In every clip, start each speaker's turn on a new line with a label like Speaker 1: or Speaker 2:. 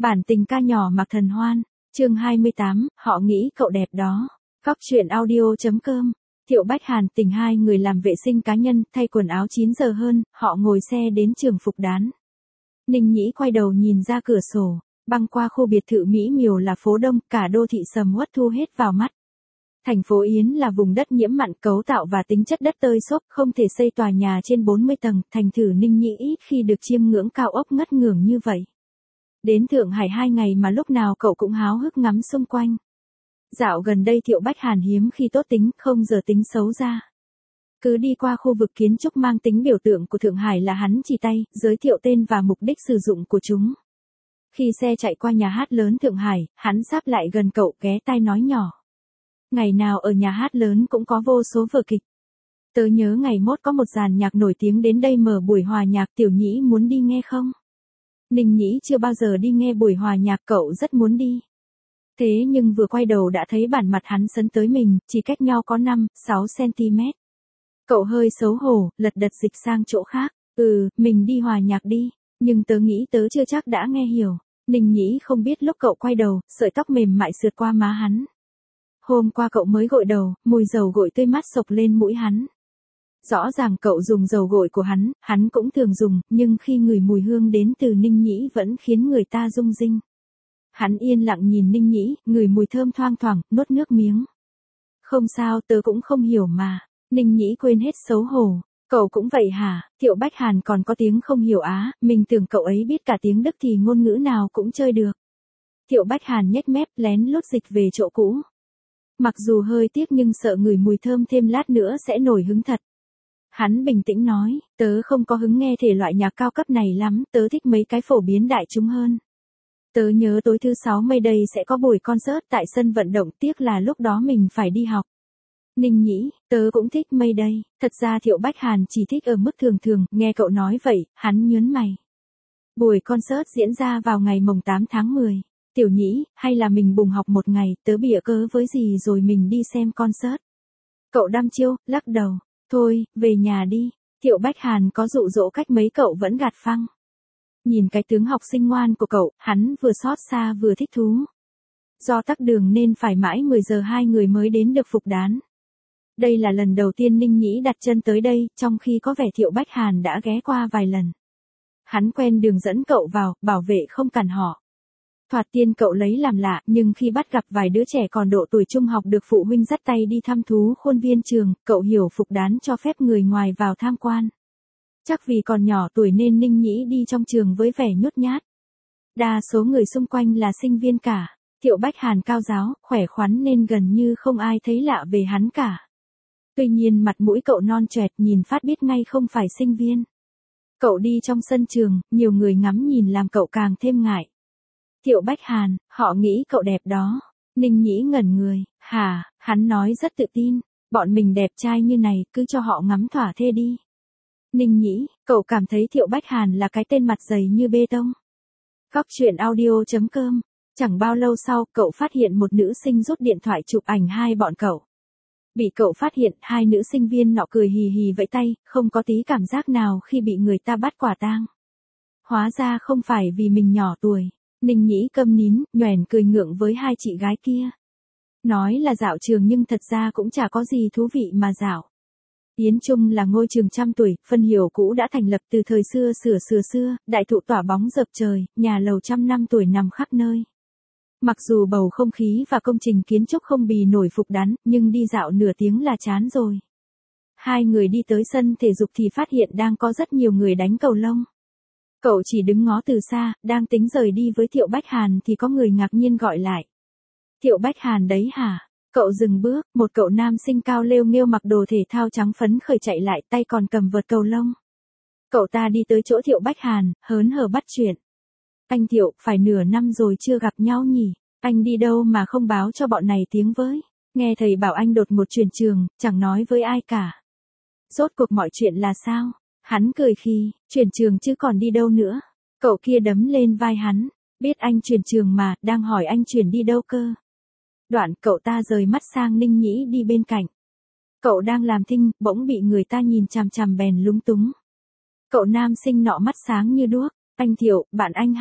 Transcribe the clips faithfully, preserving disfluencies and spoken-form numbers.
Speaker 1: Bản tình ca nhỏ Mạc Thần Hoan, chương hai mươi tám, họ nghĩ cậu đẹp đó. Góc truyện audio.com. Thiệu Bách Hàn tình hai người làm vệ sinh cá nhân, thay quần áo chín giờ hơn, họ ngồi xe đến trường Phục Đán. Ninh Nhĩ quay đầu nhìn ra cửa sổ, băng qua khu biệt thự Mỹ Miều là phố đông, cả đô thị sầm uất thu hết vào mắt. Thành phố Yến là vùng đất nhiễm mặn, cấu tạo và tính chất đất tơi xốp, không thể xây tòa nhà trên bốn mươi tầng, thành thử Ninh Nhĩ ít khi được chiêm ngưỡng cao ốc ngất ngưởng như vậy. Đến Thượng Hải hai ngày mà lúc nào cậu cũng háo hức ngắm xung quanh. Dạo gần đây Thiệu Bách Hàn hiếm khi tốt tính, không giờ tính xấu ra. Cứ đi qua khu vực kiến trúc mang tính biểu tượng của Thượng Hải là hắn chỉ tay, giới thiệu tên và mục đích sử dụng của chúng. Khi xe chạy qua nhà hát lớn Thượng Hải, hắn sáp lại gần cậu, ghé tai nói nhỏ. Ngày nào ở nhà hát lớn cũng có vô số vở kịch. Tớ nhớ ngày mốt có một dàn nhạc nổi tiếng đến đây mở buổi hòa nhạc, Tiểu Nhĩ muốn đi nghe không? Ninh Nhĩ chưa bao giờ đi nghe buổi hòa nhạc, cậu rất muốn đi. Thế nhưng vừa quay đầu đã thấy bản mặt hắn sấn tới mình, chỉ cách nhau có năm, sáu xăng-ti-mét. Cậu hơi xấu hổ, lật đật dịch sang chỗ khác. Ừ, mình đi hòa nhạc đi, nhưng tớ nghĩ tớ chưa chắc đã nghe hiểu. Ninh Nhĩ không biết lúc cậu quay đầu, sợi tóc mềm mại sượt qua má hắn. Hôm qua cậu mới gội đầu, mùi dầu gội tươi mát sộc lên mũi hắn. Rõ ràng cậu dùng dầu gội của hắn, hắn cũng thường dùng, nhưng khi ngửi mùi hương đến từ Ninh Nhĩ vẫn khiến người ta rung rinh. Hắn yên lặng nhìn Ninh Nhĩ, ngửi mùi thơm thoang thoảng, nuốt nước miếng. Không sao, tớ cũng không hiểu mà. Ninh Nhĩ quên hết xấu hổ. Cậu cũng vậy hả? Thiệu Bách Hàn còn có tiếng không hiểu á, mình tưởng cậu ấy biết cả tiếng Đức thì ngôn ngữ nào cũng chơi được. Thiệu Bách Hàn nhếch mép lén lút dịch về chỗ cũ. Mặc dù hơi tiếc nhưng sợ ngửi mùi thơm thêm lát nữa sẽ nổi hứng thật. Hắn bình tĩnh nói, tớ không có hứng nghe thể loại nhạc cao cấp này lắm, tớ thích mấy cái phổ biến đại chúng hơn. Tớ nhớ tối thứ sáu Mayday sẽ có buổi concert tại sân vận động, tiếc là lúc đó mình phải đi học. Ninh Nhĩ, tớ cũng thích Mayday, thật ra Thiệu Bách Hàn chỉ thích ở mức thường thường, nghe cậu nói vậy, hắn nhớn mày. Buổi concert diễn ra vào ngày mồng tám tháng mười. Tiểu Nhĩ, hay là mình bùng học một ngày, tớ bịa cớ với gì rồi mình đi xem concert. Cậu đăm chiêu, lắc đầu. Thôi, về nhà đi. Thiệu Bách Hàn có dụ dỗ cách mấy cậu vẫn gạt phăng. Nhìn cái tướng học sinh ngoan của cậu, hắn vừa xót xa vừa thích thú. Do tắc đường nên phải mãi mười giờ hai người mới đến được Phục Đán. Đây là lần đầu tiên Ninh Nhĩ đặt chân tới đây, trong khi có vẻ Thiệu Bách Hàn đã ghé qua vài lần. Hắn quen đường dẫn cậu vào, bảo vệ không cản họ. Thoạt tiên cậu lấy làm lạ, nhưng khi bắt gặp vài đứa trẻ còn độ tuổi trung học được phụ huynh dắt tay đi thăm thú khuôn viên trường, cậu hiểu Phục Đán cho phép người ngoài vào tham quan. Chắc vì còn nhỏ tuổi nên Ninh Nhĩ đi trong trường với vẻ nhút nhát. Đa số người xung quanh là sinh viên cả. Thiệu Bách Hàn cao ráo, khỏe khoắn nên gần như không ai thấy lạ về hắn cả. Tuy nhiên mặt mũi cậu non choẹt, nhìn phát biết ngay không phải sinh viên. Cậu đi trong sân trường, nhiều người ngắm nhìn làm cậu càng thêm ngại. Thiệu Bách Hàn, họ nghĩ cậu đẹp đó. Ninh Nhĩ ngẩn người, hả, hắn nói rất tự tin, bọn mình đẹp trai như này, cứ cho họ ngắm thỏa thê đi. Ninh Nhĩ, cậu cảm thấy Thiệu Bách Hàn là cái tên mặt dày như bê tông. Góc truyện audio.com. Chẳng bao lâu sau, cậu phát hiện một nữ sinh rút điện thoại chụp ảnh hai bọn cậu. Bị cậu phát hiện, hai nữ sinh viên nọ cười hì hì vẫy tay, không có tí cảm giác nào khi bị người ta bắt quả tang. Hóa ra không phải vì mình nhỏ tuổi. Ninh Nhĩ câm nín, nhoẻn cười ngượng với hai chị gái kia. Nói là dạo trường nhưng thật ra cũng chả có gì thú vị mà dạo. Yến Trung là ngôi trường trăm tuổi, phân hiệu cũ đã thành lập từ thời xưa sửa sửa xưa, đại thụ tỏa bóng dập trời, nhà lầu trăm năm tuổi nằm khắp nơi. Mặc dù bầu không khí và công trình kiến trúc không bì nổi Phục Đán, nhưng đi dạo nửa tiếng là chán rồi. Hai người đi tới sân thể dục thì phát hiện đang có rất nhiều người đánh cầu lông. Cậu chỉ đứng ngó từ xa, đang tính rời đi với Thiệu Bách Hàn thì có người ngạc nhiên gọi lại. Thiệu Bách Hàn đấy hả? Cậu dừng bước, một cậu nam sinh cao lêu nghêu mặc đồ thể thao trắng phấn khởi chạy lại, tay còn cầm vợt cầu lông. Cậu ta đi tới chỗ Thiệu Bách Hàn, hớn hở bắt chuyện. Anh Thiệu, phải nửa năm rồi chưa gặp nhau nhỉ? Anh đi đâu mà không báo cho bọn này tiếng với? Nghe thầy bảo anh đột ngột chuyển trường, chẳng nói với ai cả. Rốt cuộc mọi chuyện là sao? Hắn cười khi, chuyển trường chứ còn đi đâu nữa. Cậu kia đấm lên vai hắn, biết anh chuyển trường mà, đang hỏi anh chuyển đi đâu cơ. Đoạn cậu ta rời mắt sang Ninh Nhĩ đi bên cạnh. Cậu đang làm thinh, bỗng bị người ta nhìn chằm chằm bèn lúng túng. Cậu nam sinh nọ mắt sáng như đuốc, anh Thiệu, bạn anh hả?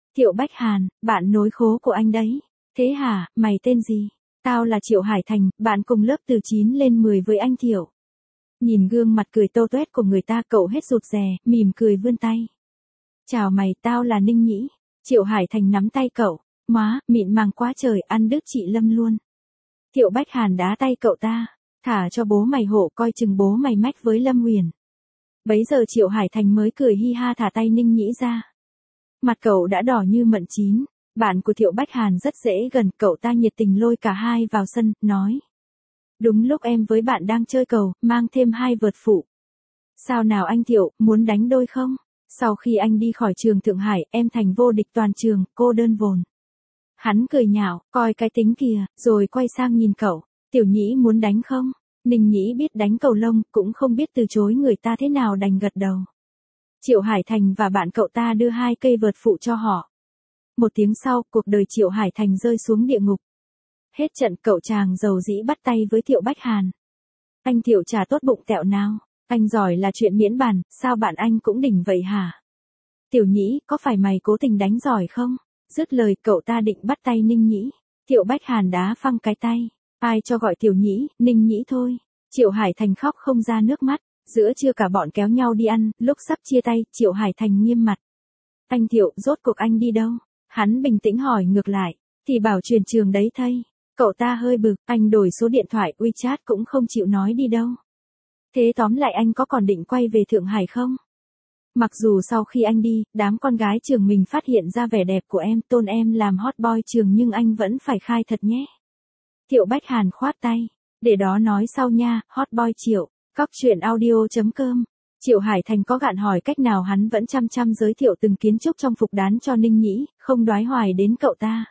Speaker 1: Thiệu Bách Hàn, bạn nối khố của anh đấy. Thế hả, mày tên gì? Tao là Triệu Hải Thành, bạn cùng lớp từ chín lên mười với anh Thiệu. Nhìn gương mặt cười tô toét của người ta, cậu hết rụt rè, mỉm cười vươn tay. Chào mày, tao là Ninh Nhĩ. Triệu Hải Thành nắm tay cậu. Má, mịn màng quá trời, ăn đứt chị Lâm luôn. Thiệu Bách Hàn đá tay cậu ta. Thả cho bố mày hộ, coi chừng bố mày mách với Lâm Huyền. Bấy giờ Triệu Hải Thành mới cười hi ha thả tay Ninh Nhĩ ra. Mặt cậu đã đỏ như mận chín. Bạn của Thiệu Bách Hàn rất dễ gần, cậu ta nhiệt tình lôi cả hai vào sân, nói. Đúng lúc em với bạn đang chơi cầu, mang thêm hai vợt phụ. Sao nào anh Thiệu, muốn đánh đôi không? Sau khi anh đi khỏi trường Thượng Hải, em thành vô địch toàn trường, cô đơn vồn. Hắn cười nhạo, coi cái tính kìa, rồi quay sang nhìn cậu. Tiểu Nhĩ muốn đánh không? Ninh Nhĩ biết đánh cầu lông, cũng không biết từ chối người ta thế nào, đành gật đầu. Triệu Hải Thành và bạn cậu ta đưa hai cây vợt phụ cho họ. Một tiếng sau, cuộc đời Triệu Hải Thành rơi xuống địa ngục. Hết trận, cậu chàng giàu dĩ bắt tay với Thiệu Bách Hàn. Anh Thiệu chả tốt bụng tẹo nào. Anh giỏi là chuyện miễn bàn, sao bạn anh cũng đỉnh vậy hả? Tiểu Nhĩ, có phải mày cố tình đánh giỏi không? Dứt lời, cậu ta định bắt tay Ninh Nhĩ. Thiệu Bách Hàn đá phăng cái tay. Ai cho gọi Tiểu Nhĩ, Ninh Nhĩ thôi. Triệu Hải Thành khóc không ra nước mắt. Giữa trưa cả bọn kéo nhau đi ăn, lúc sắp chia tay, Triệu Hải Thành nghiêm mặt. Anh Thiệu, rốt cuộc anh đi đâu? Hắn bình tĩnh hỏi ngược lại. Thì bảo truyền trường đấy thây. Cậu ta hơi bực, anh đổi số điện thoại, WeChat cũng không chịu nói đi đâu. Thế tóm lại anh có còn định quay về Thượng Hải không? Mặc dù sau khi anh đi, đám con gái trường mình phát hiện ra vẻ đẹp của em, tôn em làm hot boy trường, nhưng anh vẫn phải khai thật nhé. Thiệu Bách Hàn khoát tay. Để đó nói sau nha, hot boy Triệu. Cóc truyện audio chấm com. Triệu Hải Thành có gạn hỏi cách nào hắn vẫn chăm chăm giới thiệu từng kiến trúc trong phục đán cho Ninh Nhĩ, không đoái hoài đến cậu ta.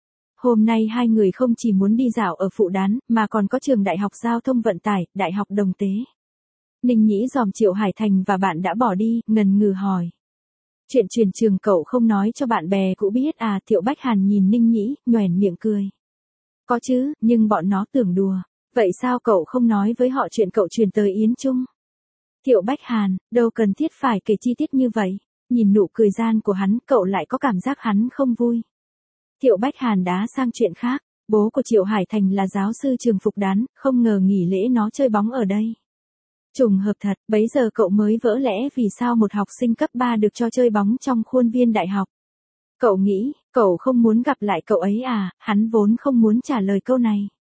Speaker 1: Hôm nay hai người không chỉ muốn đi dạo ở phụ đán, mà còn có trường Đại học Giao thông Vận tải, Đại học Đồng Tế. Ninh Nhĩ dòm Triệu Hải Thành và bạn đã bỏ đi, ngần ngừ hỏi. Chuyện truyền trường cậu không nói cho bạn bè cũ biết à? Thiệu Bách Hàn nhìn Ninh Nhĩ, nhoẻn miệng cười. Có chứ, nhưng bọn nó tưởng đùa. Vậy sao cậu không nói với họ chuyện cậu truyền tới Yến Trung? Thiệu Bách Hàn, đâu cần thiết phải kể chi tiết như vậy. Nhìn nụ cười gian của hắn, cậu lại có cảm giác hắn không vui. Thiệu Bách Hàn đá sang chuyện khác. Bố của Triệu Hải Thành là giáo sư trường phục đán, không ngờ nghỉ lễ nó chơi bóng ở đây. Trùng hợp thật, bấy giờ cậu mới vỡ lẽ vì sao một học sinh cấp ba được cho chơi bóng trong khuôn viên đại học. Cậu nghĩ, cậu không muốn gặp lại cậu ấy à? Hắn vốn không muốn trả lời câu này.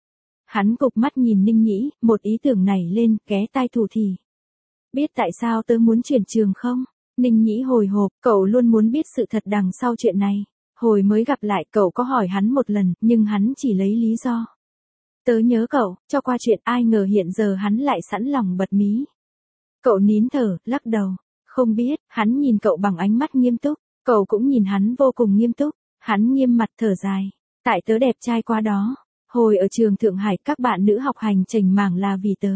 Speaker 1: Hắn cụp mắt nhìn Ninh Nhĩ, một ý tưởng nảy lên, ghé tai thủ thì. Biết tại sao tớ muốn chuyển trường không? Ninh Nhĩ hồi hộp, cậu luôn muốn biết sự thật đằng sau chuyện này. Hồi mới gặp lại, cậu có hỏi hắn một lần, nhưng hắn chỉ lấy lý do. Tớ nhớ cậu, cho qua chuyện, ai ngờ hiện giờ hắn lại sẵn lòng bật mí. Cậu nín thở, lắc đầu. Không biết, hắn nhìn cậu bằng ánh mắt nghiêm túc. Cậu cũng nhìn hắn vô cùng nghiêm túc. Hắn nghiêm mặt thở dài. Tại tớ đẹp trai quá đó. Hồi ở trường Thượng Hải, các bạn nữ học hành chành mảng là vì tớ.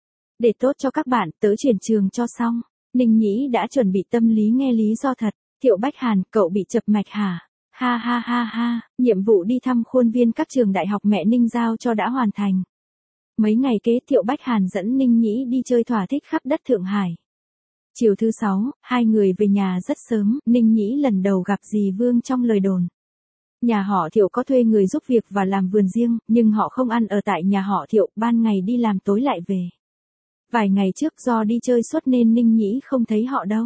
Speaker 1: Để tốt cho các bạn, tớ chuyển trường cho xong. Ninh Nhĩ đã chuẩn bị tâm lý nghe lý do thật. Thiệu Bách Hàn, cậu bị chập mạch hả? Ha ha ha ha, nhiệm vụ đi thăm khuôn viên các trường đại học mẹ Ninh giao cho đã hoàn thành. Mấy ngày kế, Thiệu Bách Hàn dẫn Ninh Nhĩ đi chơi thỏa thích khắp đất Thượng Hải. Chiều thứ sáu, hai người về nhà rất sớm, Ninh Nhĩ lần đầu gặp dì Vương trong lời đồn. Nhà họ Thiệu có thuê người giúp việc và làm vườn riêng, nhưng họ không ăn ở tại nhà họ Thiệu, ban ngày đi làm tối lại về. Vài ngày trước do đi chơi suốt nên Ninh Nhĩ không thấy họ đâu.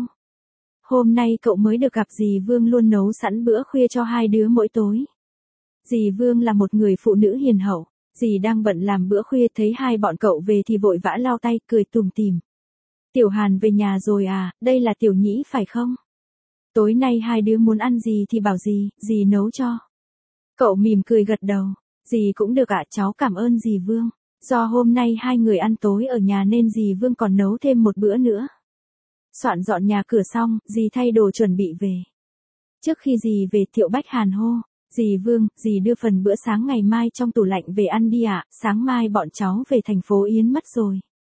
Speaker 1: Hôm nay cậu mới được gặp dì Vương luôn nấu sẵn bữa khuya cho hai đứa mỗi tối. Dì Vương là một người phụ nữ hiền hậu. Dì đang bận làm bữa khuya, thấy hai bọn cậu về thì vội vã lau tay, cười tủm tỉm. Tiểu Hàn về nhà rồi à, đây là Tiểu Nhĩ phải không? Tối nay hai đứa muốn ăn gì thì bảo dì, dì nấu cho. Cậu mỉm cười gật đầu. Dì cũng được ạ, cháu cảm ơn dì Vương. Do hôm nay hai người ăn tối ở nhà nên dì Vương còn nấu thêm một bữa nữa. Soạn dọn nhà cửa xong, dì thay đồ chuẩn bị về. Trước khi dì về, Thiệu Bách Hàn hô. Dì Vương, dì đưa phần bữa sáng ngày mai trong tủ lạnh về ăn đi ạ, sáng mai bọn cháu về thành phố Yến mất rồi.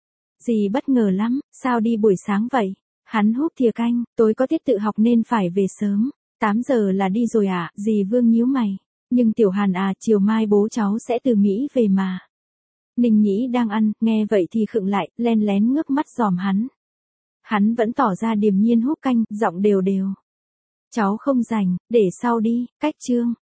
Speaker 1: Dì bất ngờ lắm, sao đi buổi sáng vậy? Hắn húp thìa canh, tối có tiết tự học nên phải về sớm. tám giờ là đi rồi ạ, à? Dì Vương nhíu mày. Nhưng Tiểu Hàn à, chiều mai bố cháu sẽ từ Mỹ về mà. Ninh Nhĩ đang ăn, nghe vậy thì khựng lại, len lén ngước mắt dòm hắn. Hắn vẫn tỏ ra điềm nhiên húp canh, giọng đều đều. Cháu không rảnh, để sau đi, cách chương.